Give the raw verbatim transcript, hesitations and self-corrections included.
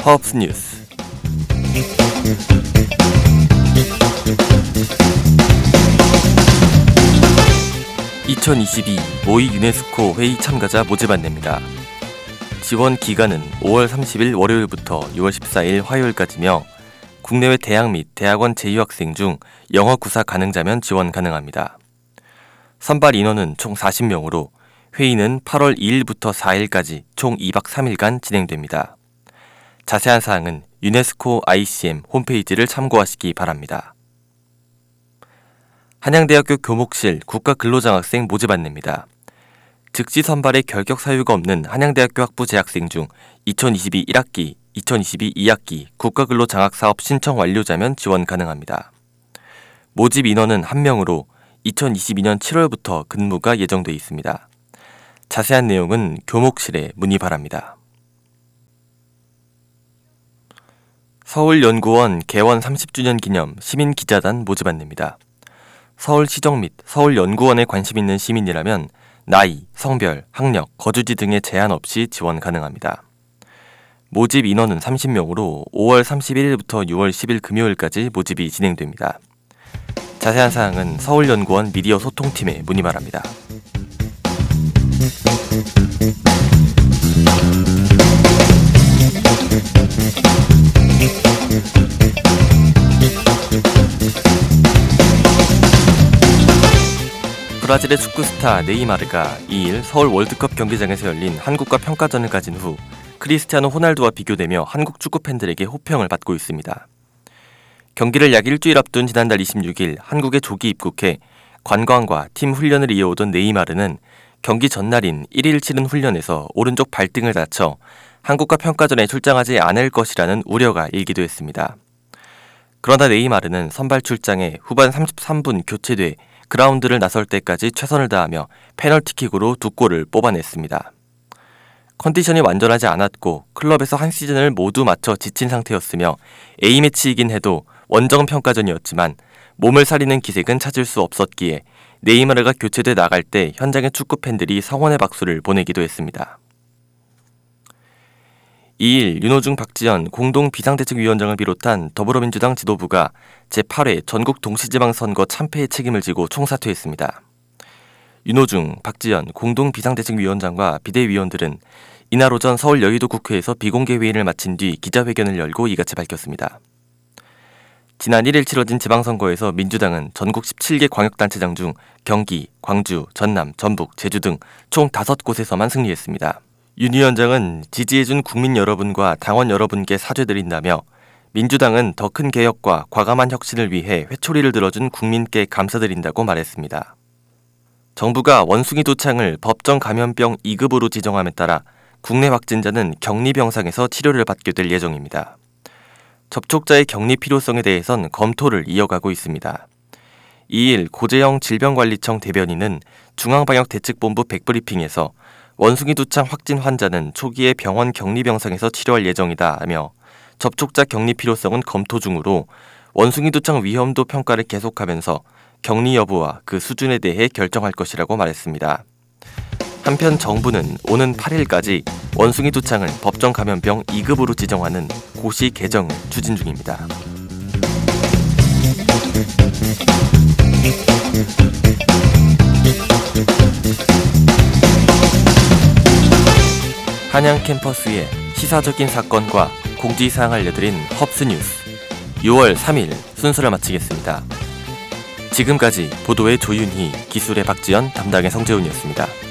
허브스 뉴스. 이천이십이 모의 유네스코 회의 참가자 모집 안내입니다. 지원 기간은 오월 삼십일 월요일부터 유월 십사일 화요일까지며 국내외 대학 및 대학원 재유학생 중 영어 구사 가능자면 지원 가능합니다. 선발 인원은 총 사십 명으로 회의는 팔월 이일부터 사일까지 총 이박 삼일간 진행됩니다. 자세한 사항은 유네스코 아이씨엠 홈페이지를 참고하시기 바랍니다. 한양대학교 교목실 국가근로장학생 모집 안내입니다. 즉시 선발에 결격 사유가 없는 한양대학교 학부 재학생 중 이천이십이 일학기, 이천이십이 이학기 국가근로장학사업 신청 완료자면 지원 가능합니다. 모집 인원은 한 명으로 이천이십이년 칠월부터 근무가 예정돼 있습니다. 자세한 내용은 교목실에 문의 바랍니다. 서울연구원 개원 삼십 주년 기념 시민기자단 모집 안내입니다. 서울시정 및 서울연구원에 관심 있는 시민이라면 나이, 성별, 학력, 거주지 등의 제한 없이 지원 가능합니다. 모집 인원은 삼십 명으로 오월 삼십일일부터 유월 십일 금요일까지 모집이 진행됩니다. 자세한 사항은 서울연구원 미디어 소통팀에 문의 바랍니다. 브라질의 축구 스타 네이마르가 이일 서울 월드컵 경기장에서 열린 한국과 평가전을 가진 후 크리스티아노 호날두와 비교되며 한국 축구 팬들에게 호평을 받고 있습니다. 경기를 약 일주일 앞둔 지난달 이십육일 한국에 조기 입국해 관광과 팀 훈련을 이어오던 네이마르는 경기 전날인 일일 치른 훈련에서 오른쪽 발등을 다쳐 한국과 평가전에 출장하지 않을 것이라는 우려가 일기도 했습니다. 그러나 네이마르는 선발 출장에 후반 삼십삼분 교체돼 그라운드를 나설 때까지 최선을 다하며 페널티킥으로 두 골을 뽑아냈습니다. 컨디션이 완전하지 않았고 클럽에서 한 시즌을 모두 마쳐 지친 상태였으며 A매치이긴 해도 원정 평가전이었지만 몸을 사리는 기색은 찾을 수 없었기에 네이마르가 교체돼 나갈 때 현장의 축구 팬들이 성원의 박수를 보내기도 했습니다. 이일 윤호중 박지원 공동비상대책위원장을 비롯한 더불어민주당 지도부가 제팔회 전국 동시지방선거 참패의 책임을 지고 총사퇴했습니다. 윤호중, 박지원 공동비상대책위원장과 비대위원들은 이날 오전 서울 여의도 국회에서 비공개 회의를 마친 뒤 기자회견을 열고 이같이 밝혔습니다. 지난 일일 치러진 지방선거에서 민주당은 전국 십칠개 광역단체장 중 경기, 광주, 전남, 전북, 제주 등 총 다섯 곳에서만 승리했습니다. 윤 위원장은 지지해준 국민 여러분과 당원 여러분께 사죄드린다며 민주당은 더 큰 개혁과 과감한 혁신을 위해 회초리를 들어준 국민께 감사드린다고 말했습니다. 정부가 원숭이 도창을 법정 감염병 이급으로 지정함에 따라 국내 확진자는 격리병상에서 치료를 받게 될 예정입니다. 접촉자의 격리 필요성에 대해선 검토를 이어가고 있습니다. 이일 고재영 질병관리청 대변인은 중앙방역대책본부 백브리핑에서 원숭이 두창 확진 환자는 초기에 병원 격리병상에서 치료할 예정이다 하며 접촉자 격리 필요성은 검토 중으로 원숭이 두창 위험도 평가를 계속하면서 격리 여부와 그 수준에 대해 결정할 것이라고 말했습니다. 한편 정부는 오는 팔일까지 원숭이 두창을 법정 감염병 이급으로 지정하는 고시 개정을 추진 중입니다. 한양 캠퍼스의 시사적인 사건과 공지사항 알려드린 허브스 뉴스 유월 삼일 순서를 마치겠습니다. 지금까지 보도의 조윤희, 기술의 박지연, 담당의 성재훈이었습니다.